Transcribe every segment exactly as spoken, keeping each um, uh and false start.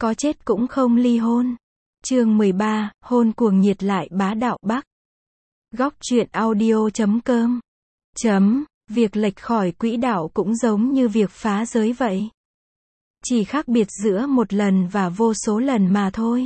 có chết cũng không ly hôn. Chương mười ba, hôn cuồng nhiệt lại bá đạo Bắc. Góc truyện audio chấm com. Chấm, việc lệch khỏi quỹ đạo cũng giống như việc phá giới vậy. Chỉ khác biệt giữa một lần và vô số lần mà thôi.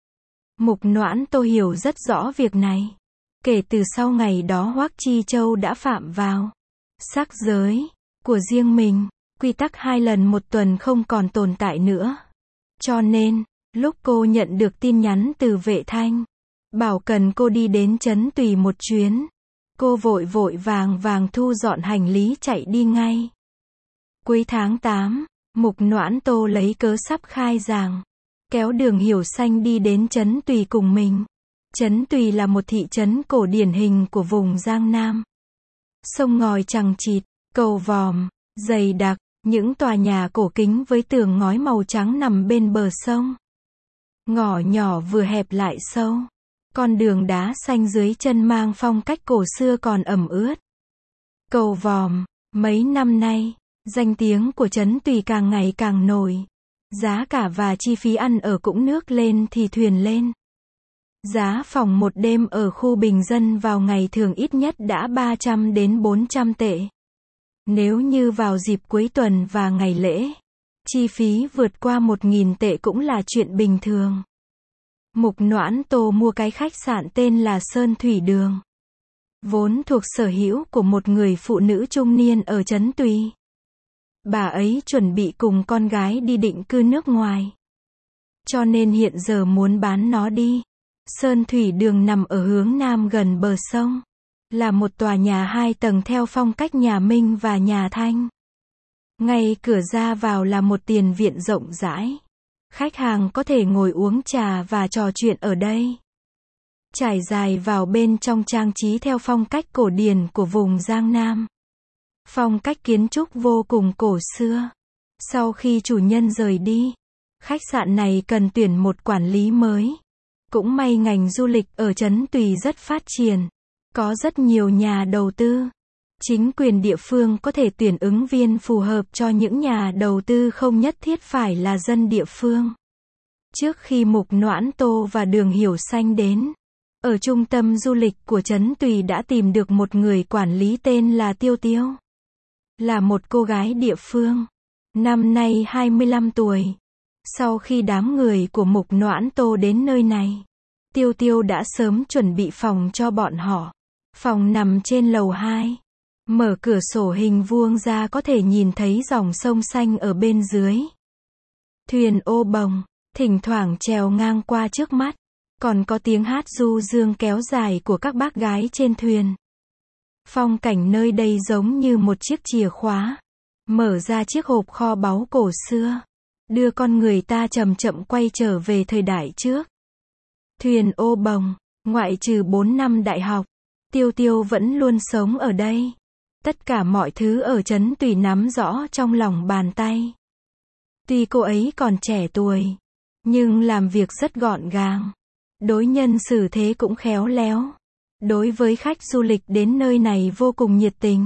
Mục Noãn Tô hiểu rất rõ việc này. Kể từ sau ngày đó Hoắc Chi Châu đã phạm vào sắc giới của riêng mình, quy tắc hai lần một tuần không còn tồn tại nữa. Cho nên, lúc cô nhận được tin nhắn từ Vệ Thanh, bảo cần cô đi đến Trấn Tùy một chuyến, cô vội vội vàng vàng thu dọn hành lý chạy đi ngay. Cuối tháng tám, Mục Noãn Tô lấy cớ sắp khai giảng, kéo Đường Hiểu Xanh đi đến Trấn Tùy cùng mình. Trấn Tùy là một thị trấn cổ điển hình của vùng Giang Nam. Sông ngòi chằng chịt, cầu vòm dày đặc, những tòa nhà cổ kính với tường ngói màu trắng nằm bên bờ sông. Ngõ nhỏ vừa hẹp lại sâu. Con đường đá xanh dưới chân mang phong cách cổ xưa còn ẩm ướt. Cầu vòm, mấy năm nay, danh tiếng của Trấn Tùy càng ngày càng nổi. Giá cả và chi phí ăn ở cũng nước lên thì thuyền lên. Giá phòng một đêm ở khu bình dân vào ngày thường ít nhất đã ba trăm đến bốn trăm tệ. Nếu như vào dịp cuối tuần và ngày lễ, chi phí vượt qua một nghìn tệ cũng là chuyện bình thường. Mục Noãn Tô mua cái khách sạn tên là Sơn Thủy Đường, vốn thuộc sở hữu của một người phụ nữ trung niên ở Trấn Tùy. Bà ấy chuẩn bị cùng con gái đi định cư nước ngoài, cho nên hiện giờ muốn bán nó đi. Sơn Thủy Đường nằm ở hướng nam gần bờ sông, là một tòa nhà hai tầng theo phong cách nhà Minh và nhà Thanh. Ngay cửa ra vào là một tiền viện rộng rãi. Khách hàng có thể ngồi uống trà và trò chuyện ở đây. Trải dài vào bên trong trang trí theo phong cách cổ điển của vùng Giang Nam. Phong cách kiến trúc vô cùng cổ xưa. Sau khi chủ nhân rời đi, khách sạn này cần tuyển một quản lý mới. Cũng may ngành du lịch ở Trấn Tùy rất phát triển. Có rất nhiều nhà đầu tư. Chính quyền địa phương có thể tuyển ứng viên phù hợp cho những nhà đầu tư không nhất thiết phải là dân địa phương. Trước khi Mục Noãn Tô và Đường Hiểu Xanh đến, ở trung tâm du lịch của Trấn Tùy đã tìm được một người quản lý tên là Tiêu Tiêu. Là một cô gái địa phương, năm nay hai mươi lăm tuổi. Sau khi đám người của Mục Noãn Tô đến nơi này, Tiêu Tiêu đã sớm chuẩn bị phòng cho bọn họ. Phòng nằm trên lầu hai. Mở cửa sổ hình vuông ra có thể nhìn thấy dòng sông xanh ở bên dưới. Thuyền ô bồng, thỉnh thoảng trèo ngang qua trước mắt. Còn có tiếng hát du dương kéo dài của các bác gái trên thuyền. Phong cảnh nơi đây giống như một chiếc chìa khóa. Mở ra chiếc hộp kho báu cổ xưa. Đưa con người ta chậm chậm quay trở về thời đại trước. Thuyền ô bồng, ngoại trừ bốn năm đại học, Tiêu Tiêu vẫn luôn sống ở đây. Tất cả mọi thứ ở Trấn Tùy nắm rõ trong lòng bàn tay. Tuy cô ấy còn trẻ tuổi, nhưng làm việc rất gọn gàng. Đối nhân xử thế cũng khéo léo. Đối với khách du lịch đến nơi này vô cùng nhiệt tình.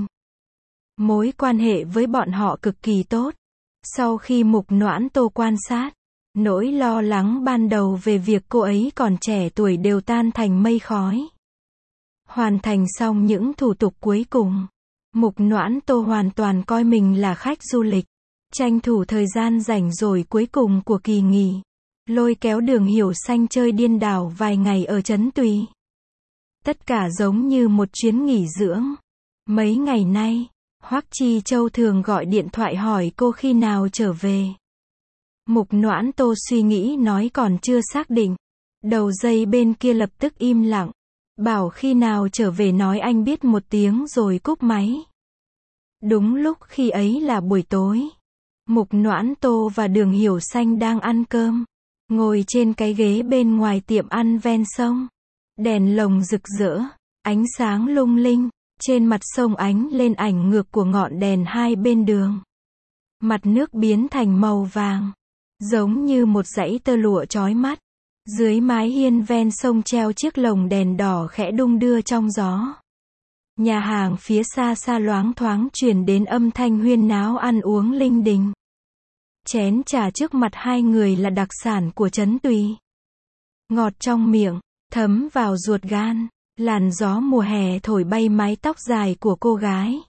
Mối quan hệ với bọn họ cực kỳ tốt. Sau khi Mục Noãn Tô quan sát, nỗi lo lắng ban đầu về việc cô ấy còn trẻ tuổi đều tan thành mây khói. Hoàn thành xong những thủ tục cuối cùng, Mục Noãn Tô hoàn toàn coi mình là khách du lịch. Tranh thủ thời gian rảnh rỗi cuối cùng của kỳ nghỉ, lôi kéo Đường Hiểu Xanh chơi điên đảo vài ngày ở Trấn Tùy. Tất cả giống như một chuyến nghỉ dưỡng. Mấy ngày nay, Hoắc Chi Châu thường gọi điện thoại hỏi cô khi nào trở về. Mục Noãn Tô suy nghĩ nói còn chưa xác định. Đầu dây bên kia lập tức im lặng. Bảo khi nào trở về nói anh biết một tiếng rồi cúp máy. Đúng lúc khi ấy là buổi tối. Mục Noãn Tô và Đường Hiểu Xanh đang ăn cơm. Ngồi trên cái ghế bên ngoài tiệm ăn ven sông. Đèn lồng rực rỡ, ánh sáng lung linh. Trên mặt sông ánh lên ảnh ngược của ngọn đèn hai bên đường. Mặt nước biến thành màu vàng, giống như một dãy tơ lụa chói mắt. Dưới mái hiên ven sông treo chiếc lồng đèn đỏ khẽ đung đưa trong gió. Nhà hàng phía xa xa loáng thoáng truyền đến âm thanh huyên náo ăn uống linh đình. Chén trà trước mặt hai người là đặc sản của Trấn Tùy. Ngọt trong miệng, thấm vào ruột gan. Làn gió mùa hè thổi bay mái tóc dài của cô gái.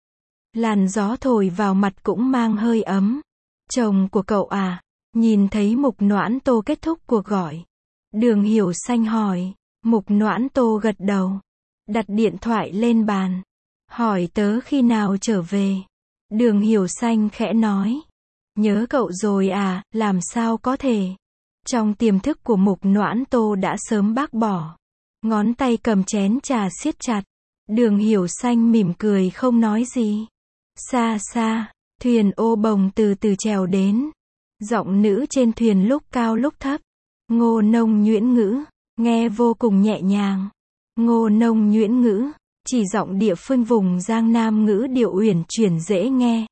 Làn gió thổi vào mặt cũng mang hơi ấm. Chồng của cậu à? Nhìn thấy Mục Noãn Tô kết thúc cuộc gọi. Đường Hiểu Xanh hỏi. Mục Noãn Tô gật đầu. Đặt điện thoại lên bàn. Hỏi tớ khi nào trở về. Đường Hiểu Xanh khẽ nói. Nhớ cậu rồi à, làm sao có thể. Trong tiềm thức của Mục Noãn Tô đã sớm bác bỏ. Ngón tay cầm chén trà siết chặt. Đường Hiểu Xanh mỉm cười không nói gì. Xa xa, thuyền ô bồng từ từ trèo đến. Giọng nữ trên thuyền lúc cao lúc thấp. Ngô Nông nhuyễn ngữ, nghe vô cùng nhẹ nhàng. Ngô Nông nhuyễn ngữ, chỉ giọng địa phương vùng Giang Nam ngữ điệu uyển chuyển dễ nghe.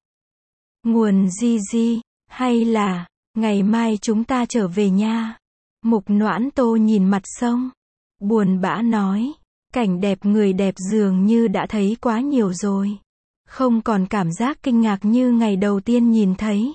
Nguồn di di, hay là, ngày mai chúng ta trở về nha. Mục Noãn Tô nhìn mặt sông. Buồn bã nói, cảnh đẹp người đẹp dường như đã thấy quá nhiều rồi. Không còn cảm giác kinh ngạc như ngày đầu tiên nhìn thấy.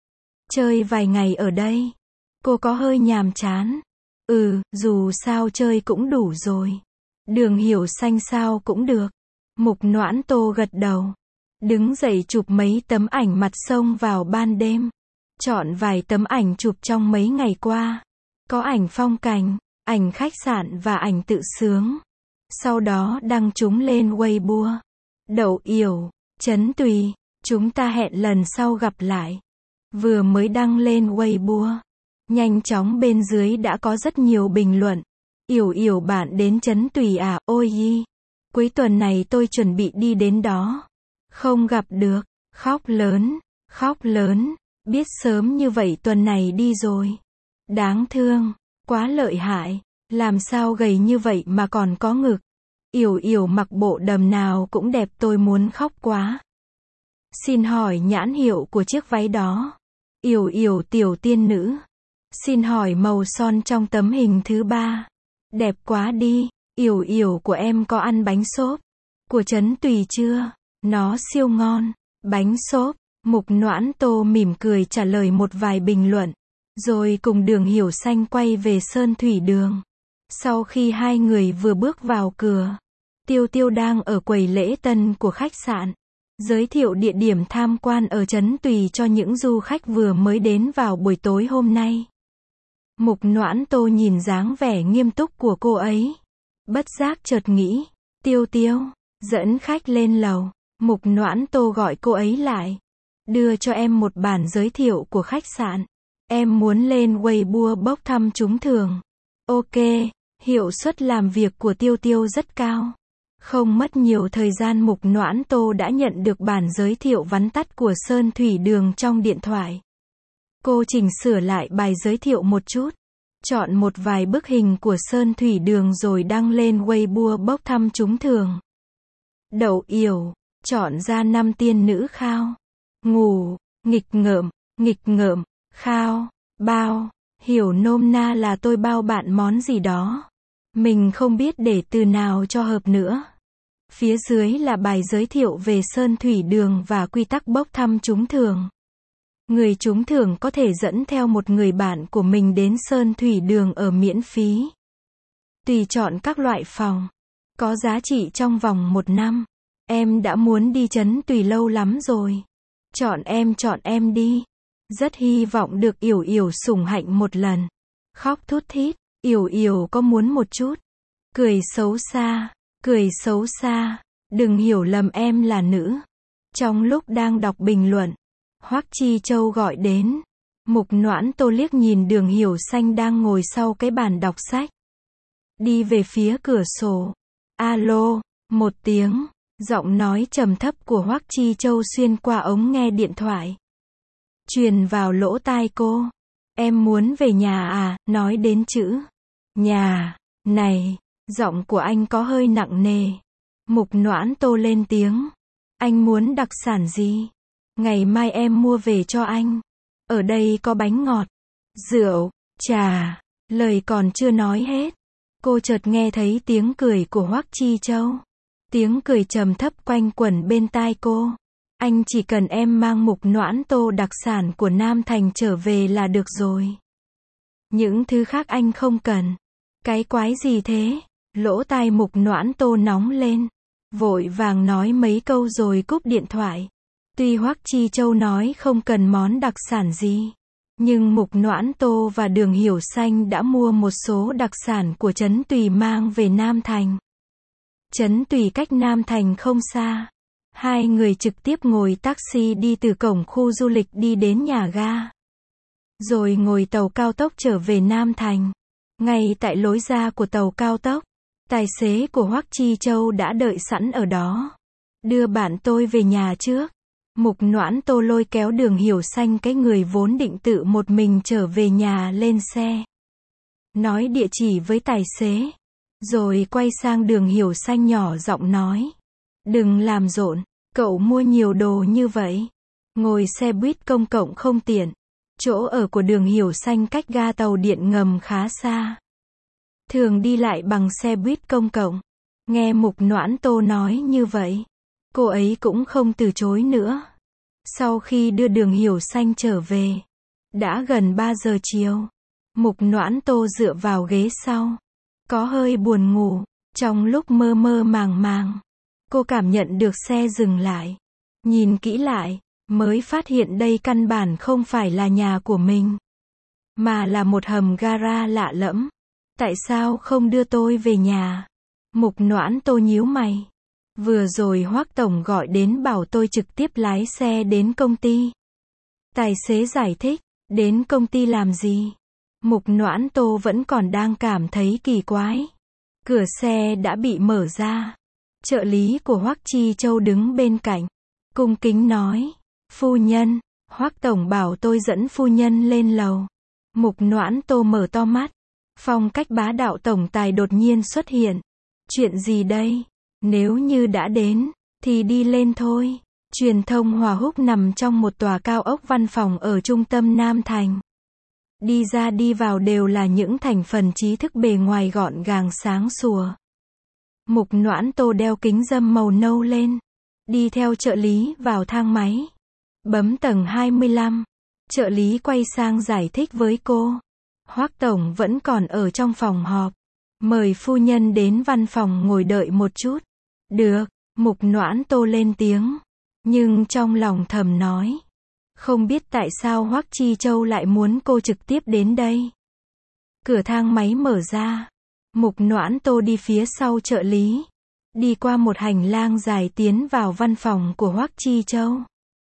Chơi vài ngày ở đây, cô có hơi nhàm chán. Ừ, dù sao chơi cũng đủ rồi. Đường Hiểu Xanh sao cũng được. Mục Noãn Tô gật đầu. Đứng dậy chụp mấy tấm ảnh mặt sông vào ban đêm. Chọn vài tấm ảnh chụp trong mấy ngày qua. Có ảnh phong cảnh, ảnh khách sạn và ảnh tự sướng. Sau đó đăng chúng lên Weibo. Đậu Yểu, Trấn Tùy, chúng ta hẹn lần sau gặp lại. Vừa mới đăng lên Weibo. Nhanh chóng bên dưới đã có rất nhiều bình luận. Yểu Yểu bạn đến Trấn Tùy à, ôi yi. Cuối tuần này tôi chuẩn bị đi đến đó. Không gặp được, khóc lớn, khóc lớn. Biết sớm như vậy tuần này đi rồi. Đáng thương, quá lợi hại. Làm sao gầy như vậy mà còn có ngực. Yểu Yểu mặc bộ đầm nào cũng đẹp, tôi muốn khóc quá. Xin hỏi nhãn hiệu của chiếc váy đó. Yểu Yểu tiểu tiên nữ. Xin hỏi màu son trong tấm hình thứ ba. Đẹp quá đi. Yểu Yểu của em có ăn bánh xốp của Trấn Tùy chưa? Nó siêu ngon. Bánh xốp. Mục Noãn Tô mỉm cười trả lời một vài bình luận. Rồi cùng Đường Hiểu Xanh quay về Sơn Thủy Đường. Sau khi hai người vừa bước vào cửa, Tiêu Tiêu đang ở quầy lễ tân của khách sạn. Giới thiệu địa điểm tham quan ở Trấn Tùy cho những du khách vừa mới đến vào buổi tối hôm nay. Mục Noãn Tô nhìn dáng vẻ nghiêm túc của cô ấy. Bất giác chợt nghĩ, Tiêu Tiêu, dẫn khách lên lầu. Mục Noãn Tô gọi cô ấy lại. Đưa cho em một bản giới thiệu của khách sạn. Em muốn lên Weibo bốc thăm trúng thưởng. Ok, hiệu suất làm việc của Tiêu Tiêu rất cao. Không mất nhiều thời gian Mục Noãn Tô đã nhận được bản giới thiệu vắn tắt của Sơn Thủy Đường trong điện thoại. Cô chỉnh sửa lại bài giới thiệu một chút. Chọn một vài bức hình của Sơn Thủy Đường rồi đăng lên Weibo bốc thăm trúng thưởng. Đậu Yểu, chọn ra năm tiên nữ khao. Ngủ, nghịch ngợm, nghịch ngợm, khao, bao. Hiểu nôm na là tôi bao bạn món gì đó. Mình không biết để từ nào cho hợp nữa. Phía dưới là bài giới thiệu về Sơn Thủy Đường và quy tắc bốc thăm trúng thưởng. Người trúng thưởng có thể dẫn theo một người bạn của mình đến Sơn Thủy Đường ở miễn phí. Tùy chọn các loại phòng. Có giá trị trong vòng một năm. Em đã muốn đi Trấn Tùy lâu lắm rồi. Chọn em chọn em đi. Rất hy vọng được Yểu Yểu sủng hạnh một lần. Khóc thút thít. Yểu Yểu có muốn một chút. Cười xấu xa. Cười xấu xa. Đừng hiểu lầm em là nữ. Trong lúc đang đọc bình luận, Hoắc Chi Châu gọi đến. Mục Noãn Tô liếc nhìn Đường Hiểu Xanh đang ngồi sau cái bàn đọc sách. Đi về phía cửa sổ. Alo, một tiếng. Giọng nói trầm thấp của Hoắc Chi Châu xuyên qua ống nghe điện thoại. Truyền vào lỗ tai cô. Em muốn về nhà à, nói đến chữ nhà, này, giọng của anh có hơi nặng nề. Mục Noãn Tô lên tiếng. Anh muốn đặc sản gì? Ngày mai em mua về cho anh. Ở đây có bánh ngọt, rượu, trà. Lời còn chưa nói hết. Cô chợt nghe thấy tiếng cười của Hoắc Chi Châu. Tiếng cười trầm thấp quanh quẩn bên tai cô. Anh chỉ cần em mang mục noãn tô đặc sản của Nam Thành trở về là được rồi. Những thứ khác anh không cần. Cái quái gì thế? Lỗ tai mục noãn tô nóng lên. Vội vàng nói mấy câu rồi cúp điện thoại. Tuy Hoắc Chi Châu nói không cần món đặc sản gì, nhưng mục noãn tô và Đường Hiểu Xanh đã mua một số đặc sản của Trấn Tùy mang về Nam Thành. Trấn Tùy cách Nam Thành không xa. Hai người trực tiếp ngồi taxi đi từ cổng khu du lịch đi đến nhà ga. Rồi ngồi tàu cao tốc trở về Nam Thành. Ngay tại lối ra của tàu cao tốc, tài xế của Hoắc Chi Châu đã đợi sẵn ở đó. Đưa bạn tôi về nhà trước. Mục noãn tô lôi kéo Đường Hiểu Xanh, cái người vốn định tự một mình trở về nhà, lên xe. Nói địa chỉ với tài xế. Rồi quay sang Đường Hiểu Xanh nhỏ giọng nói. Đừng làm rộn, cậu mua nhiều đồ như vậy. Ngồi xe buýt công cộng không tiện. Chỗ ở của Đường Hiểu Xanh cách ga tàu điện ngầm khá xa. Thường đi lại bằng xe buýt công cộng. Nghe mục noãn tô nói như vậy, cô ấy cũng không từ chối nữa. Sau khi đưa Đường Hiểu Xanh trở về, đã gần ba giờ chiều. Mục noãn tô dựa vào ghế sau, có hơi buồn ngủ. Trong lúc mơ mơ màng màng, cô cảm nhận được xe dừng lại. Nhìn kỹ lại, mới phát hiện đây căn bản không phải là nhà của mình, mà là một hầm gara lạ lẫm. Tại sao không đưa tôi về nhà? Mục noãn tô nhíu mày. Vừa rồi Hoắc tổng gọi đến bảo tôi trực tiếp lái xe đến công ty. Tài xế giải thích, đến công ty làm gì? Mục noãn tô vẫn còn đang cảm thấy kỳ quái. Cửa xe đã bị mở ra. Trợ lý của Hoắc Chi Châu đứng bên cạnh, cung kính nói, phu nhân, Hoắc tổng bảo tôi dẫn phu nhân lên lầu. Mục noãn tô mở to mắt. Phong cách bá đạo tổng tài đột nhiên xuất hiện. Chuyện gì đây? Nếu như đã đến, thì đi lên thôi. Truyền thông Hòa Húc nằm trong một tòa cao ốc văn phòng ở trung tâm Nam Thành. Đi ra đi vào đều là những thành phần trí thức bề ngoài gọn gàng sáng sủa. Mục noãn tô đeo kính râm màu nâu lên. Đi theo trợ lý vào thang máy. Bấm tầng hai mươi lăm. Trợ lý quay sang giải thích với cô. Hoắc tổng vẫn còn ở trong phòng họp. Mời phu nhân đến văn phòng ngồi đợi một chút. Được, mục noãn tô lên tiếng. Nhưng trong lòng thầm nói. Không biết tại sao Hoắc Chi Châu lại muốn cô trực tiếp đến đây. Cửa thang máy mở ra. Mục noãn tô đi phía sau trợ lý. Đi qua một hành lang dài tiến vào văn phòng của Hoắc Chi Châu.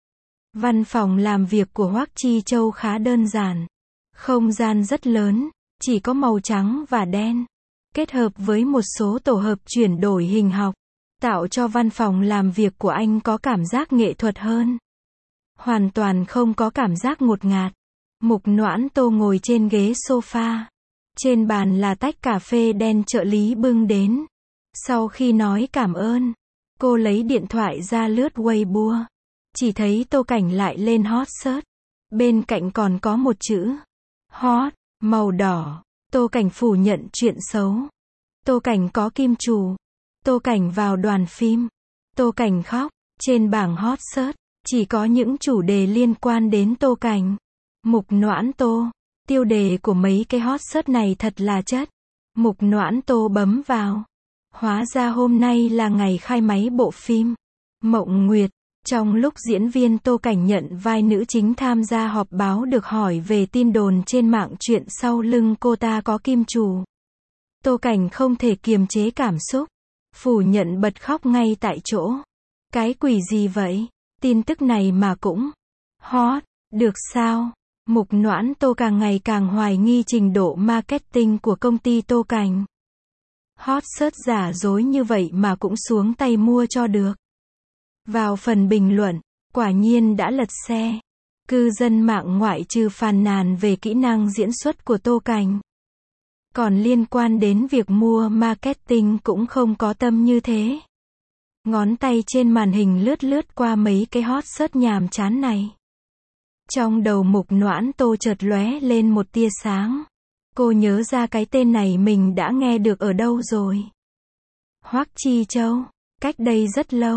Văn phòng làm việc của Hoắc Chi Châu khá đơn giản. Không gian rất lớn, chỉ có màu trắng và đen. Kết hợp với một số tổ hợp chuyển đổi hình học, tạo cho văn phòng làm việc của anh có cảm giác nghệ thuật hơn. Hoàn toàn không có cảm giác ngột ngạt. Mục noãn tô ngồi trên ghế sofa. Trên bàn là tách cà phê đen trợ lý bưng đến. Sau khi nói cảm ơn, cô lấy điện thoại ra lướt Weibo. Chỉ thấy Tô Cảnh lại lên hot search. Bên cạnh còn có một chữ hot, màu đỏ. Tô Cảnh phủ nhận chuyện xấu. Tô Cảnh có kim chủ. Tô Cảnh vào đoàn phim. Tô Cảnh khóc. Trên bảng hot search, chỉ có những chủ đề liên quan đến Tô Cảnh. Mục noãn tô. Tiêu đề của mấy cái hot search này thật là chất. Mục noãn tô bấm vào. Hóa ra hôm nay là ngày khai máy bộ phim Mộng Nguyệt. Trong lúc diễn viên Tô Cảnh nhận vai nữ chính tham gia họp báo được hỏi về tin đồn trên mạng chuyện sau lưng cô ta có kim chủ. Tô Cảnh không thể kiềm chế cảm xúc. Phủ nhận bật khóc ngay tại chỗ. Cái quỷ gì vậy? Tin tức này mà cũng hot, được sao? Mục noãn tô càng ngày càng hoài nghi trình độ marketing của công ty Tô Cảnh. Hot search giả dối như vậy mà cũng xuống tay mua cho được. Vào phần bình luận, quả nhiên đã lật xe. Cư dân mạng ngoại trừ phàn nàn về kỹ năng diễn xuất của Tô Cảnh, còn liên quan đến việc mua marketing cũng không có tâm như thế. Ngón tay trên màn hình lướt lướt qua mấy cái hot search nhàm chán này. Trong đầu mục noãn tô chợt lóe lên một tia sáng. Cô nhớ ra cái tên này mình đã nghe được ở đâu rồi. Hoắc Chi Châu. Cách đây rất lâu,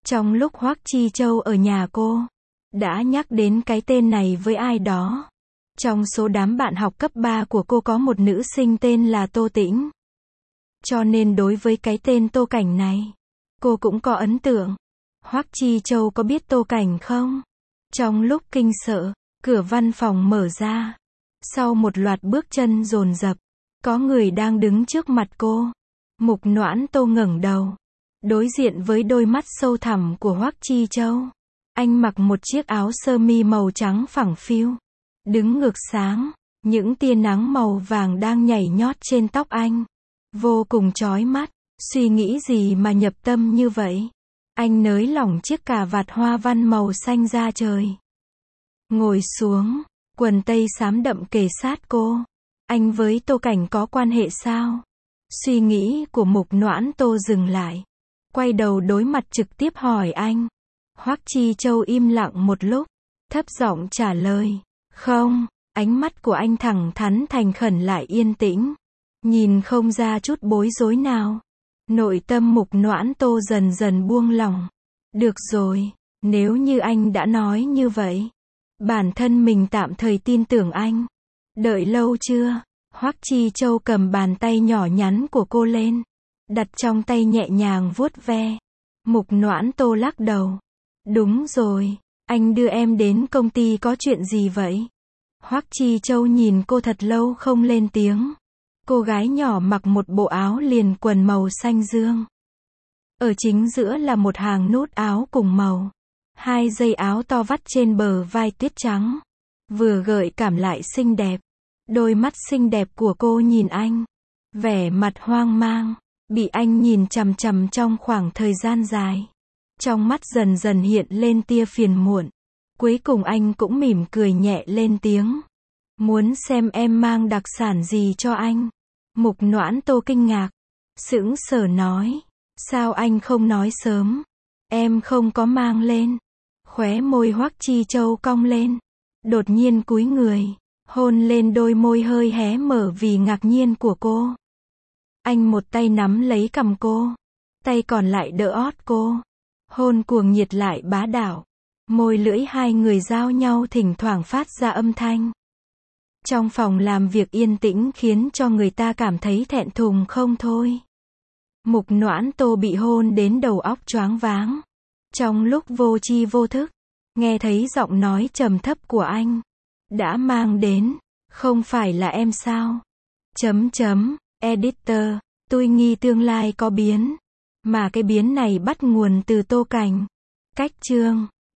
Trong lúc Hoắc Chi Châu ở nhà cô, đã nhắc đến cái tên này với ai đó. Trong số đám bạn học cấp ba của cô có một nữ sinh tên là Tô Tĩnh. Cho nên đối với cái tên Tô Cảnh này, cô cũng có ấn tượng. Hoắc Chi Châu có biết Tô Cảnh không? Trong lúc kinh sợ, cửa văn phòng mở ra. Sau một loạt bước chân dồn dập, có người đang đứng trước mặt cô. Mục Noãn Tô ngẩng đầu, đối diện với đôi mắt sâu thẳm của Hoắc Chi Châu. Anh mặc một chiếc áo sơ mi màu trắng phẳng phiu, đứng ngược sáng, những tia nắng màu vàng đang nhảy nhót trên tóc anh, vô cùng chói mắt. Suy nghĩ gì mà nhập tâm như vậy? Anh nới lỏng chiếc cà vạt hoa văn màu xanh da trời, ngồi xuống, quần tây xám đậm kề sát cô. Anh với Tô Cảnh có quan hệ sao? Suy nghĩ của Mục Noãn Tô dừng lại, quay đầu đối mặt trực tiếp hỏi anh. Hoắc Chi Châu im lặng một lúc, thấp giọng trả lời, không. Ánh mắt của anh thẳng thắn thành khẩn lại yên tĩnh, nhìn không ra chút bối rối nào. Nội tâm Mục Noãn Tô dần dần buông lỏng. Được rồi, nếu như anh đã nói như vậy, bản thân mình tạm thời tin tưởng anh. Đợi lâu chưa? Hoắc Chi Châu cầm bàn tay nhỏ nhắn của cô lên, đặt trong tay nhẹ nhàng vuốt ve. Mục Noãn Tô lắc đầu. Đúng rồi, anh đưa em đến công ty có chuyện gì vậy? Hoắc Chi Châu nhìn cô thật lâu không lên tiếng. Cô gái nhỏ mặc một bộ áo liền quần màu xanh dương. Ở chính giữa là một hàng nút áo cùng màu. Hai dây áo to vắt trên bờ vai tuyết trắng. Vừa gợi cảm lại xinh đẹp. Đôi mắt xinh đẹp của cô nhìn anh. Vẻ mặt hoang mang. Bị anh nhìn chằm chằm trong khoảng thời gian dài. Trong mắt dần dần hiện lên tia phiền muộn. Cuối cùng anh cũng mỉm cười nhẹ lên tiếng. Muốn xem em mang đặc sản gì cho anh? Mục Noãn Tô kinh ngạc, sững sờ nói. Sao anh không nói sớm? Em không có mang lên. Khóe môi Hoắc Chi Châu cong lên. Đột nhiên cúi người, hôn lên đôi môi hơi hé mở vì ngạc nhiên của cô. Anh một tay nắm lấy cằm cô, tay còn lại đỡ ót cô. Hôn cuồng nhiệt lại bá đạo. Môi lưỡi hai người giao nhau thỉnh thoảng phát ra âm thanh. Trong phòng làm việc yên tĩnh khiến cho người ta cảm thấy thẹn thùng không thôi. Mục Noãn Tô bị hôn đến đầu óc choáng váng. Trong lúc vô tri vô thức, nghe thấy giọng nói trầm thấp của anh. Đã mang đến, không phải là em sao? Chấm chấm, editor, tôi nghi tương lai có biến. Mà cái biến này bắt nguồn từ Tô Cảnh. Cách chương